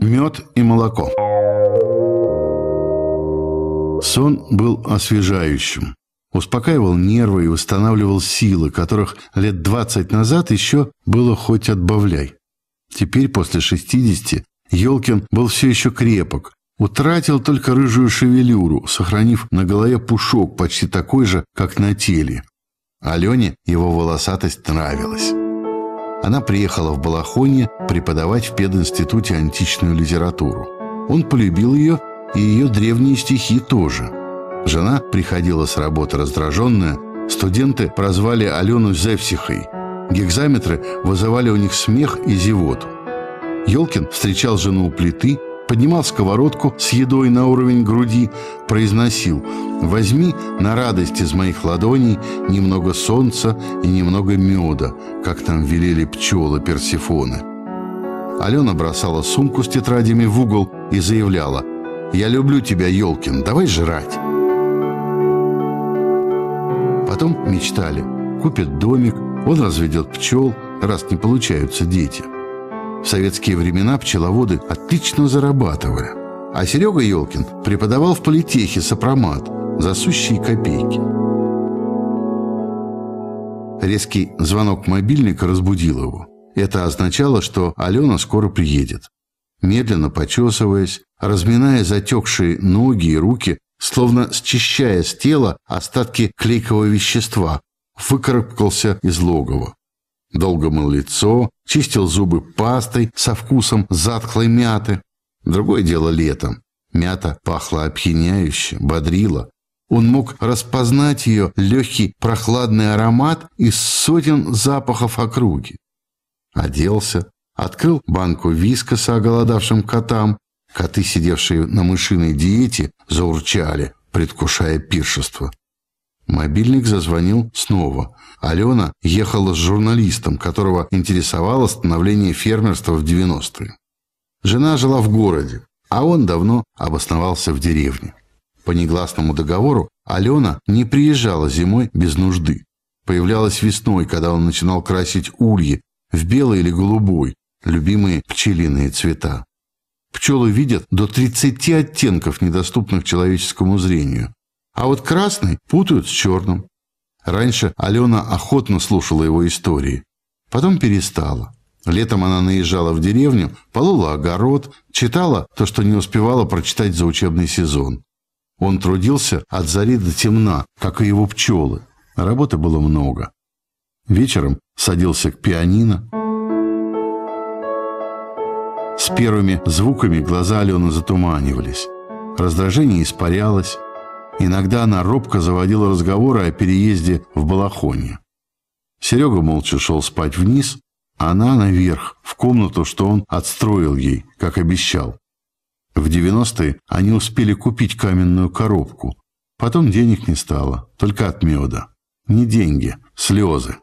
Мед и молоко. Сон был освежающим. Успокаивал нервы и восстанавливал силы, которых лет 20 назад еще было хоть отбавляй. Теперь, после 60, Ёлкин был все еще крепок, утратил только рыжую шевелюру, сохранив на голове пушок почти такой же, как на теле. Алене его волосатость нравилась. Она приехала в Балахонье преподавать в пединституте античную литературу. Он полюбил ее, и ее древние стихи тоже. Жена приходила с работы раздраженная, студенты прозвали Алену Зевсихой. Гекзаметры вызывали у них смех и зевоту. Ёлкин встречал жену у плиты, поднимал сковородку с едой на уровень груди, произносил: «Возьми на радость из моих ладоней немного солнца и немного меда, как там велели пчелы Персефоны». Алена бросала сумку с тетрадями в угол и заявляла: «Я люблю тебя, Ёлкин, давай жрать». Потом мечтали: купит домик, он разведет пчел, раз не получаются дети. В советские времена пчеловоды отлично зарабатывали. А Серега Ёлкин преподавал в политехе сопромат за сущие копейки. Резкий звонок мобильника разбудил его. Это означало, что Алена скоро приедет. Медленно почесываясь, разминая затекшие ноги и руки, словно счищая с тела остатки клейкого вещества, выкарабкался из логова. Долго мыл лицо, чистил зубы пастой со вкусом затхлой мяты. Другое дело летом. Мята пахла опьяняюще, бодрила. Он мог распознать ее легкий прохладный аромат из сотен запахов округи. Оделся, открыл банку вискаса оголодавшим котам. Коты, сидевшие на мышиной диете, заурчали, предвкушая пиршество. Мобильник зазвонил снова. Алена ехала с журналистом, которого интересовало становление фермерства в 90-е. Жена жила в городе, а он давно обосновался в деревне. По негласному договору Алена не приезжала зимой без нужды. Появлялась весной, когда он начинал красить ульи в белый или голубой, любимые пчелиные цвета. Пчелы видят до 30 оттенков, недоступных человеческому зрению. А вот красный путают с черным. Раньше Алена охотно слушала его истории. Потом перестала. Летом она наезжала в деревню, полола огород, читала то, что не успевала прочитать за учебный сезон. Он трудился от зари до темна, как и его пчелы. Работы было много. Вечером садился к пианино. С первыми звуками глаза Алены затуманивались. Раздражение испарялось. Иногда она робко заводила разговоры о переезде в Балахонье. Серега молча шел спать вниз, а она наверх, в комнату, что он отстроил ей, как обещал. В 90-е они успели купить каменную коробку. Потом денег не стало, только от меда. Не деньги, слезы.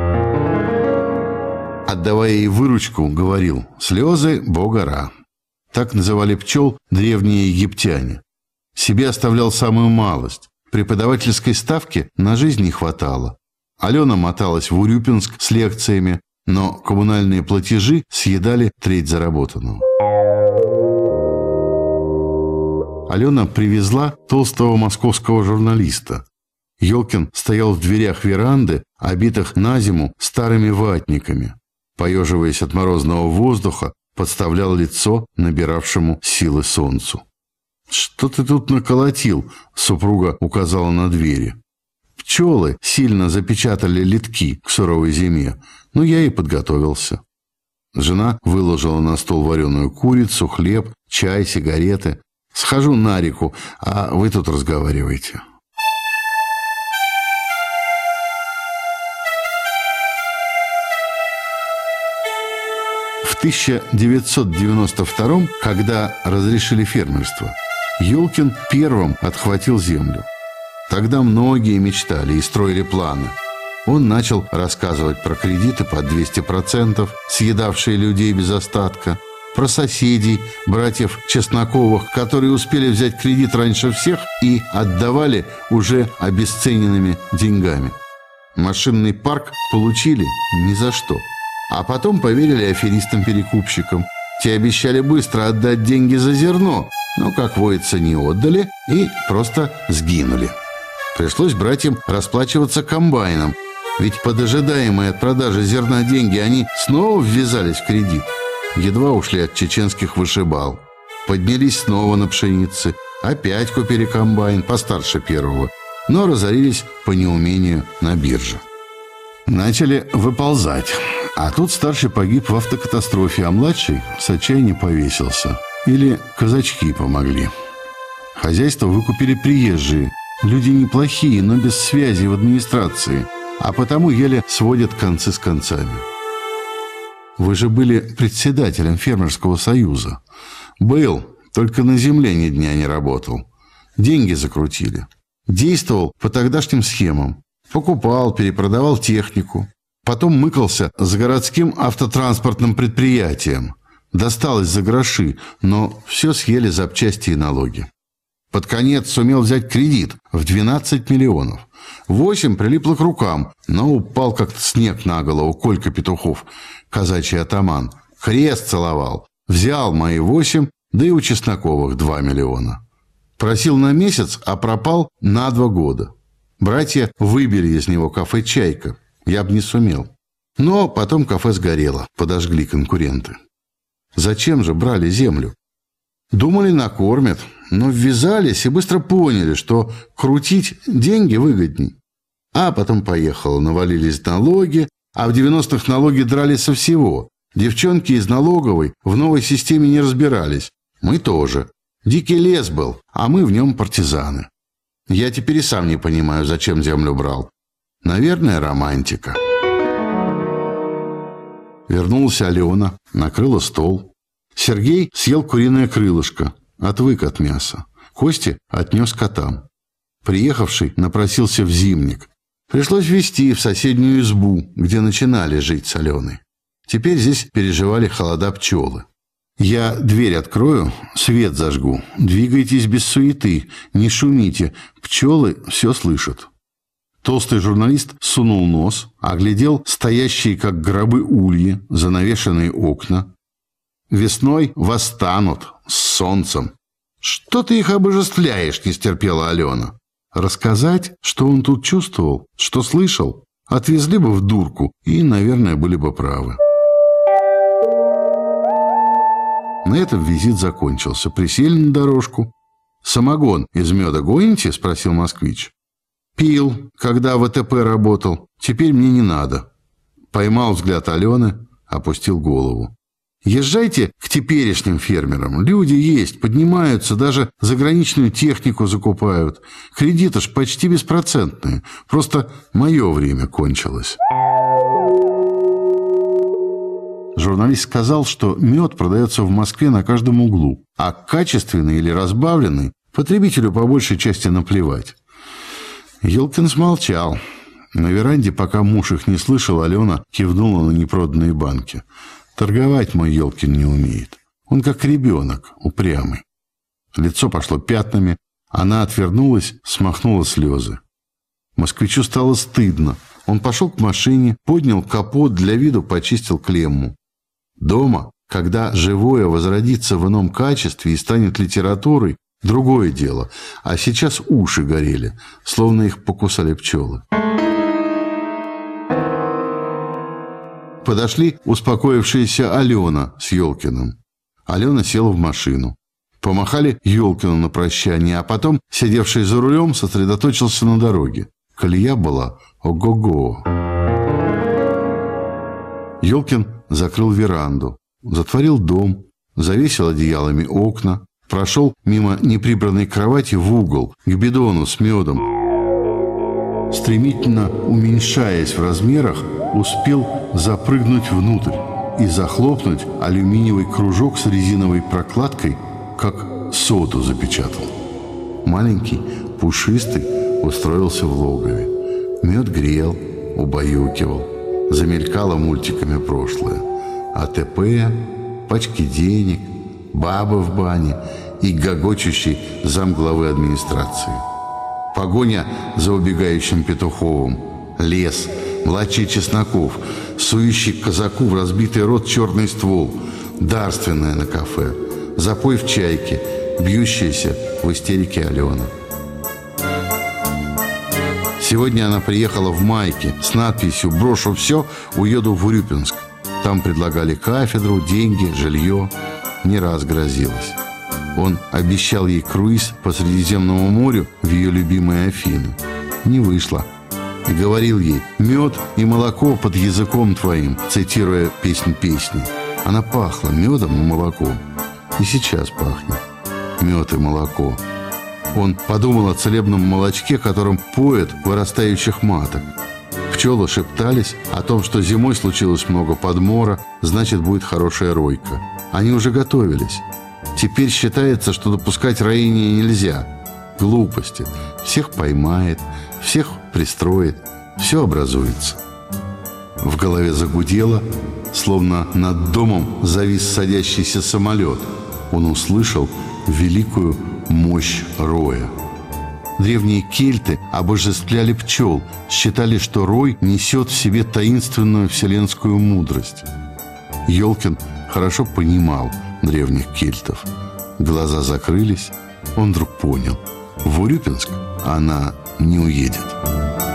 Отдавая ей выручку, говорил: «Слезы Бога Ра». Так называли пчел древние египтяне. Себе оставлял самую малость. Преподавательской ставки на жизнь не хватало. Алена моталась в Урюпинск с лекциями, но коммунальные платежи съедали треть заработанного. Алена привезла толстого московского журналиста. Ёлкин стоял в дверях веранды, обитых на зиму старыми ватниками. Поеживаясь от морозного воздуха, подставлял лицо набиравшему силы солнцу. «Что ты тут наколотил?» — супруга указала на двери. «Пчелы сильно запечатали литки к суровой зиме, но я и подготовился». Жена выложила на стол вареную курицу, хлеб, чай, сигареты. «Схожу на реку, а вы тут разговаривайте». В 1992-м, когда разрешили фермерство, Ёлкин первым отхватил землю. Тогда многие мечтали и строили планы. Он начал рассказывать про кредиты под 200%, съедавшие людей без остатка, про соседей, братьев Чесноковых, которые успели взять кредит раньше всех и отдавали уже обесцененными деньгами. Машинный парк получили ни за что. А потом поверили аферистам-перекупщикам. Те обещали быстро отдать деньги за зерно, но, как водится, не отдали и просто сгинули. Пришлось братьям расплачиваться комбайном, ведь под ожидаемые от продажи зерна деньги они снова ввязались в кредит. Едва ушли от чеченских вышибал. Поднялись снова на пшенице, опять купили комбайн постарше первого, но разорились по неумению на бирже. Начали выползать. А тут старший погиб в автокатастрофе, а младший с отчаяния повесился. Или казачки помогли. Хозяйство выкупили приезжие. Люди неплохие, но без связи в администрации, а потому еле сводят концы с концами. Вы же были председателем фермерского союза. Был, только на земле ни дня не работал. Деньги закрутили. Действовал по тогдашним схемам. Покупал, перепродавал технику. Потом мыкался с городским автотранспортным предприятием. Досталось за гроши, но все съели запчасти и налоги. Под конец сумел взять кредит в 12 миллионов. 8 прилипло к рукам, но упал как-то снег на голову Колька Петухов, казачий атаман. Крест целовал. Взял мои 8, да и у Чесноковых 2 миллиона. Просил на месяц, а пропал на 2 года. Братья выбили из него кафе «Чайка». Я бы не сумел. Но потом кафе сгорело, подожгли конкуренты. Зачем же брали землю? Думали, накормят, но ввязались и быстро поняли, что крутить деньги выгодней. А потом поехало, навалились налоги, а в 90-х налоги драли со всего. Девчонки из налоговой в новой системе не разбирались. Мы тоже. Дикий лес был, а мы в нем партизаны. Я теперь и сам не понимаю, зачем землю брал. Наверное, романтика. Вернулась Алена, накрыла стол. Сергей съел куриное крылышко, отвык от мяса. Кости отнес котам. Приехавший напросился в зимник. Пришлось везти в соседнюю избу, где начинали жить с Аленой. Теперь здесь переживали холода пчелы. Я дверь открою, свет зажгу. Двигайтесь без суеты, не шумите. Пчелы все слышат. Толстый журналист сунул нос, оглядел стоящие, как гробы, ульи, занавешенные окна. Весной восстанут с солнцем. Что ты их обожествляешь, не стерпела Алена. Рассказать, что он тут чувствовал, что слышал, отвезли бы в дурку и, наверное, были бы правы. На этом визит закончился. Присели на дорожку. «Самогон из меда гоните?» – спросил москвич. «Пил, когда в ВТП работал. Теперь мне не надо». Поймал взгляд Алены, опустил голову. «Езжайте к теперешним фермерам. Люди есть, поднимаются, даже заграничную технику закупают. Кредиты ж почти беспроцентные. Просто мое время кончилось». Журналист сказал, что мед продается в Москве на каждом углу, а качественный или разбавленный потребителю по большей части наплевать. Елкин смолчал. На веранде, пока муж их не слышал, Алена кивнула на непроданные банки. Торговать мой Елкин не умеет. Он как ребенок, упрямый. Лицо пошло пятнами. Она отвернулась, смахнула слезы. Москвичу стало стыдно. Он пошел к машине, поднял капот, для виду почистил клемму. Дома, когда живое возродится в ином качестве и станет литературой, другое дело. А сейчас уши горели, словно их покусали пчелы. Подошли успокоившаяся Алена с Елкиным. Алена села в машину. Помахали Елкину на прощание, а потом, сидевший за рулем, сосредоточился на дороге. Колея была ого-го. Елкин закрыл веранду, затворил дом, завесил одеялами окна, прошел мимо неприбранной кровати в угол, к бидону с медом. Стремительно уменьшаясь в размерах, успел запрыгнуть внутрь и захлопнуть алюминиевый кружок с резиновой прокладкой, как соду запечатал. Маленький, пушистый, устроился в логове. Мед грел, убаюкивал. Замелькало мультиками прошлое. АТП, пачки денег, баба в бане и гогочущий замглавы администрации. Погоня за убегающим Петуховым. Лес, младший Чесноков, сующий к казаку в разбитый рот черный ствол. дарственное на кафе, запой в чайке, бьющаяся в истерике Алена. Сегодня она приехала в майке с надписью «Брошу все, уеду в Урюпинск». Там предлагали кафедру, деньги, жилье. Не раз грозилась. Он обещал ей круиз по Средиземному морю в ее любимые Афины. Не вышло. И говорил ей: «Мед и молоко под языком твоим», цитируя песнь песни. Она пахла медом и молоком. И сейчас пахнет мед и молоко. Он подумал о целебном молочке, которым поят вырастающих маток. Пчелы шептались о том, что зимой случилось много подмора, значит, будет хорошая ройка. Они уже готовились. Теперь считается, что допускать роение нельзя. Глупости. Всех поймает, всех пристроит, все образуется. В голове загудело, словно над домом завис садящийся самолет. Он услышал великую мощь роя. Древние кельты обожествляли пчел, считали, что рой несет в себе таинственную вселенскую мудрость. Ёлкин хорошо понимал древних кельтов. Глаза закрылись, он вдруг понял: в Урюпинск она не уедет.